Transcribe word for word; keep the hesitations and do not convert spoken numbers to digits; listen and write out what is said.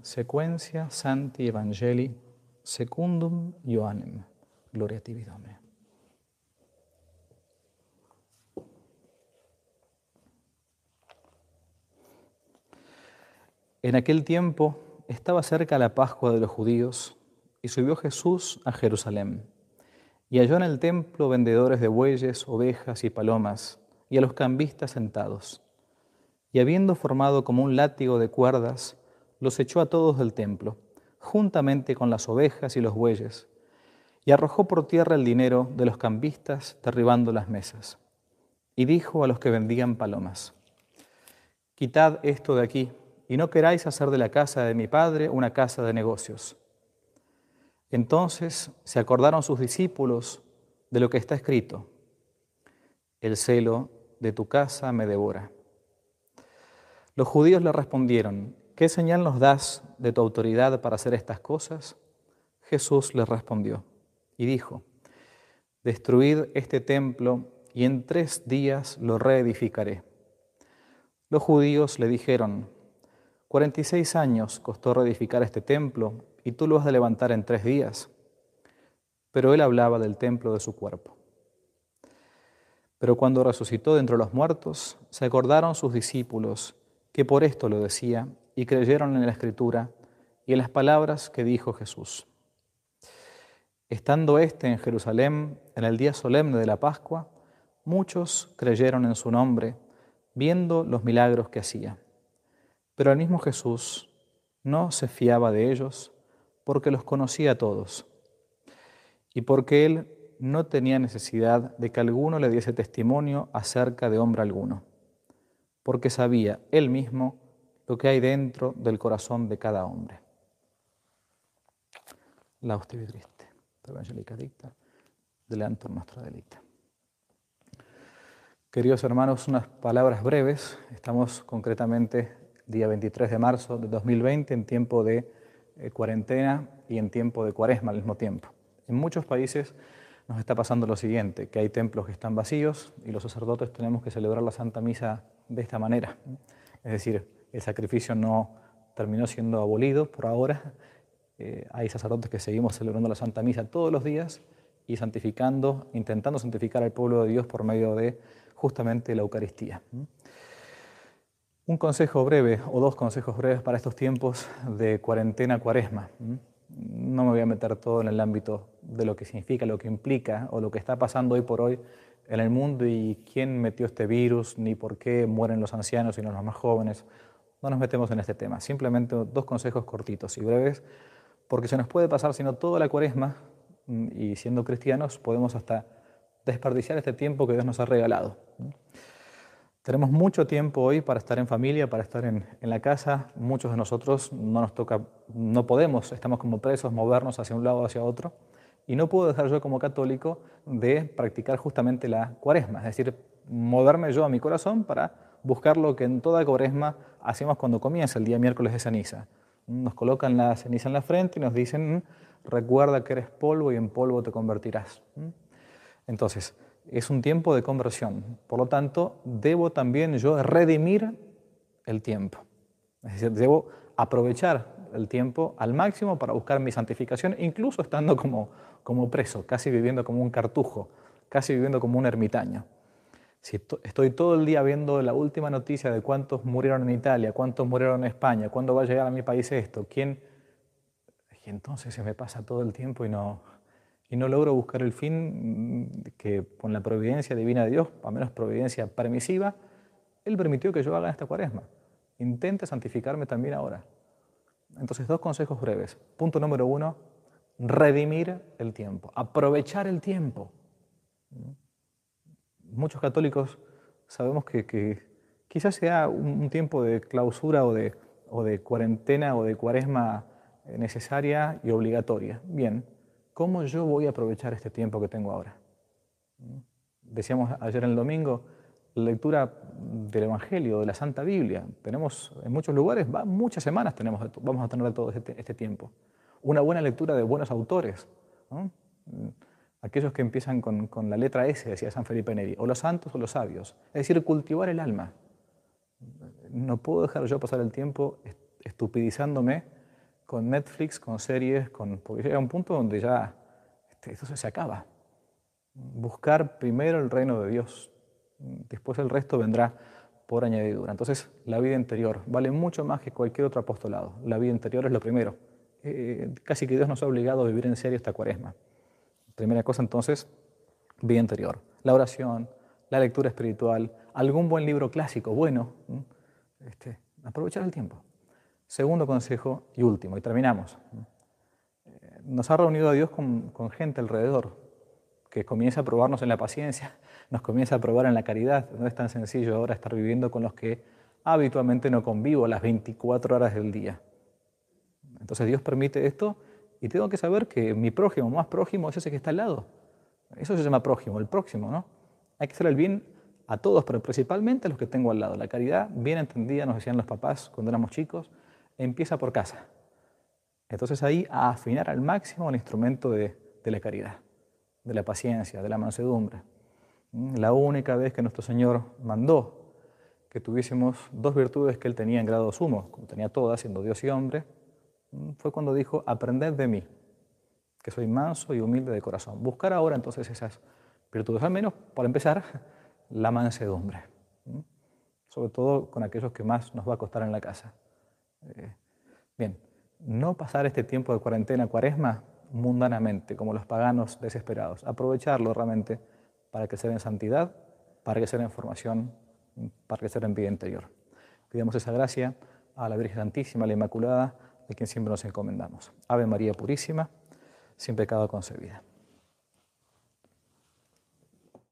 sequentia Sancti Evangelii secundum Ioannem. Gloria a tibi, Domine. En aquel tiempo estaba cerca la Pascua de los judíos y subió Jesús a Jerusalén. Y halló en el templo vendedores de bueyes, ovejas y palomas, y a los cambistas sentados. Y habiendo formado como un látigo de cuerdas, los echó a todos del templo, juntamente con las ovejas y los bueyes, y arrojó por tierra el dinero de los cambistas, derribando las mesas. Y dijo a los que vendían palomas: Quitad esto de aquí, y no queráis hacer de la casa de mi padre una casa de negocios. Entonces se acordaron sus discípulos de lo que está escrito: el celo de tu casa me devora. Los judíos le respondieron: ¿qué señal nos das de tu autoridad para hacer estas cosas? Jesús les respondió y dijo: destruid este templo y en tres días lo reedificaré. Los judíos le dijeron: cuarenta y seis años costó reedificar este templo y tú lo has de levantar en tres días. Pero él hablaba del templo de su cuerpo. Pero cuando resucitó de entre los muertos, se acordaron sus discípulos que por esto lo decía y creyeron en la Escritura y en las palabras que dijo Jesús. Estando éste en Jerusalén, en el día solemne de la Pascua, muchos creyeron en su nombre, viendo los milagros que hacía. Pero el mismo Jesús no se fiaba de ellos, porque los conocía a todos, y porque él no tenía necesidad de que alguno le diese testimonio acerca de hombre alguno, porque sabía él mismo lo que hay dentro del corazón de cada hombre. Lauste Triste, Evangelica Dicta, delante de nuestra delita. Queridos hermanos, unas palabras breves. Estamos concretamente día veintitrés de marzo de dos mil veinte, en tiempo de eh, cuarentena y en tiempo de cuaresma al mismo tiempo. En muchos países nos está pasando lo siguiente, que hay templos que están vacíos y los sacerdotes tenemos que celebrar la Santa Misa de esta manera. Es decir, el sacrificio no terminó siendo abolido por ahora. Eh, hay sacerdotes que seguimos celebrando la Santa Misa todos los días y santificando, intentando santificar al pueblo de Dios por medio de justamente la Eucaristía. Un consejo breve o dos consejos breves para estos tiempos de cuarentena cuaresma. No me voy a meter todo en el ámbito de lo que significa, lo que implica o lo que está pasando hoy por hoy en el mundo y quién metió este virus, ni por qué mueren los ancianos y no los más jóvenes. No nos metemos en este tema. Simplemente dos consejos cortitos y breves, porque se nos puede pasar, si no toda la cuaresma, y siendo cristianos podemos hasta desperdiciar este tiempo que Dios nos ha regalado. Tenemos mucho tiempo hoy para estar en familia, para estar en, en la casa. Muchos de nosotros no nos toca, no podemos, estamos como presos, movernos hacia un lado o hacia otro. Y no puedo dejar yo como católico de practicar justamente la cuaresma, es decir, moverme yo a mi corazón para buscar lo que en toda cuaresma hacemos cuando comienza el día miércoles de ceniza. Nos colocan la ceniza en la frente y nos dicen: recuerda que eres polvo y en polvo te convertirás. Entonces, es un tiempo de conversión. Por lo tanto, debo también yo redimir el tiempo. Es decir, debo aprovechar el tiempo al máximo para buscar mi santificación, incluso estando como, como preso, casi viviendo como un cartujo, casi viviendo como un ermitaño. Si estoy todo el día viendo la última noticia de cuántos murieron en Italia, cuántos murieron en España, cuándo va a llegar a mi país esto, quién... Y entonces se me pasa todo el tiempo y no... y no logro buscar el fin que con la providencia divina de Dios, al menos providencia permisiva, Él permitió que yo haga esta cuaresma. Intente santificarme también ahora. Entonces, dos consejos breves. Punto número uno, redimir el tiempo, aprovechar el tiempo. Muchos católicos sabemos que, que quizás sea un, un tiempo de clausura o de, o de cuarentena o de cuaresma necesaria y obligatoria. Bien. ¿Cómo yo voy a aprovechar este tiempo que tengo ahora? Decíamos ayer en el domingo, la lectura del Evangelio, de la Santa Biblia. Tenemos en muchos lugares, va, muchas semanas tenemos, vamos a tener todo este, este tiempo. Una buena lectura de buenos autores, ¿no? Aquellos que empiezan con, con la letra S, decía San Felipe Neri, o los santos o los sabios. Es decir, cultivar el alma. No puedo dejar yo pasar el tiempo estupidizándome con Netflix, con series, con, porque llega un punto donde ya este, esto se acaba. Buscar primero el reino de Dios, después el resto vendrá por añadidura. Entonces, la vida interior vale mucho más que cualquier otro apostolado. La vida interior es lo primero. Eh, casi que Dios nos ha obligado a vivir en serio esta cuaresma. Primera cosa, entonces, vida interior. La oración, la lectura espiritual, algún buen libro clásico, bueno, este, aprovechar el tiempo. Segundo consejo y último, y terminamos. Nos ha reunido a Dios con, con gente alrededor que comienza a probarnos en la paciencia, nos comienza a probar en la caridad. No es tan sencillo ahora estar viviendo con los que habitualmente no convivo las veinticuatro horas del día. Entonces Dios permite esto y tengo que saber que mi prójimo, más prójimo, es ese que está al lado. Eso se llama prójimo, el próximo, ¿no? Hay que hacer el bien a todos, pero principalmente a los que tengo al lado. La caridad, bien entendida, nos decían los papás cuando éramos chicos, empieza por casa. Entonces ahí a afinar al máximo el instrumento de, de la caridad, de la paciencia, de la mansedumbre. La única vez que nuestro Señor mandó que tuviésemos dos virtudes que Él tenía en grado sumo, como tenía todas, siendo Dios y hombre, fue cuando dijo, aprended de mí, que soy manso y humilde de corazón. Buscar ahora entonces esas virtudes, al menos, para empezar, la mansedumbre, sobre todo con aquellos que más nos va a costar en la casa. Eh, bien, no pasar este tiempo de cuarentena, cuaresma, mundanamente, como los paganos desesperados. Aprovecharlo realmente para crecer en santidad, para crecer en formación, para crecer en vida interior. Pidamos esa gracia a la Virgen Santísima, a la Inmaculada, de quien siempre nos encomendamos. Ave María Purísima, sin pecado concebida.